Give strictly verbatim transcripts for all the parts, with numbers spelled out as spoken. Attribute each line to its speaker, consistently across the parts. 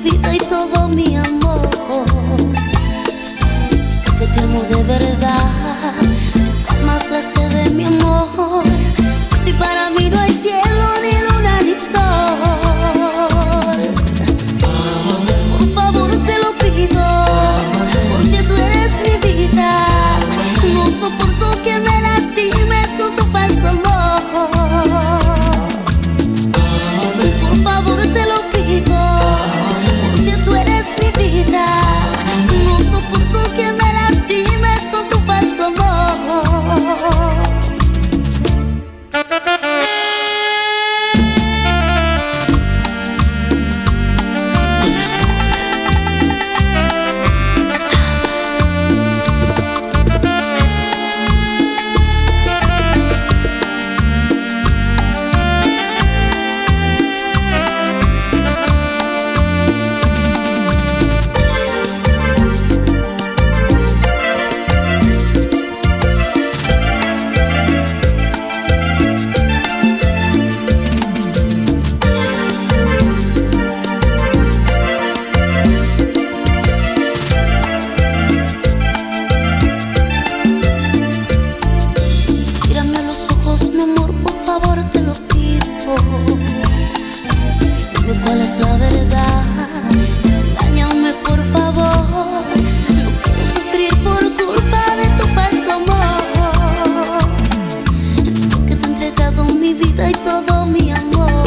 Speaker 1: vida y todo mi amor. Que te amo de verdad, más la sed de mi amor. Sin ti para mí no hay cielo, ni luna, ni sol. Por favor te lo pido, porque tú eres mi vida. No soporto que me lastimes con tu falso amor. Por favor te lo pido, porque tú eres mi vida. No soporto que me lastimes con tu falso amor. ¿Cuál es la verdad? Enséñame por favor. No quiero sufrir por culpa de tu falso amor. Porque te he entregado mi vida y todo mi amor.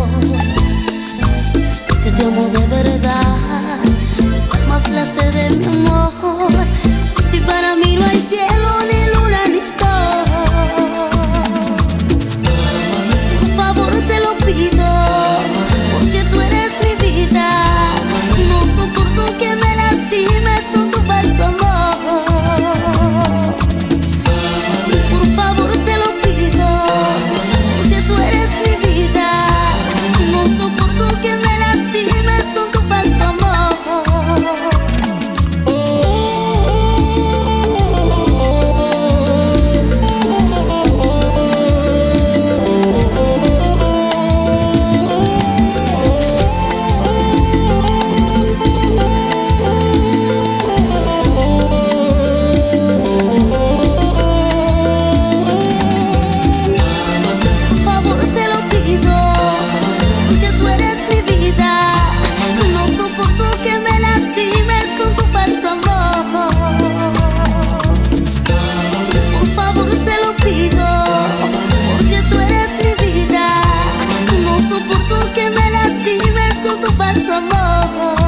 Speaker 1: Que te amo de verdad, más la sed de mi amor. Sin ti para mí no hay cielo, ni luna, ni sol. Por favor te lo pido, porque tú eres mi vida. No soporto que me lastimes con tu falso amor. Por favor te lo pido, porque tú eres mi vida. No soporto que me lastimes con tu falso amor. No soporto que me lastimes con tu falso amor. Por favor te lo pido, porque tú eres mi vida. No soporto que me lastimes con tu falso amor.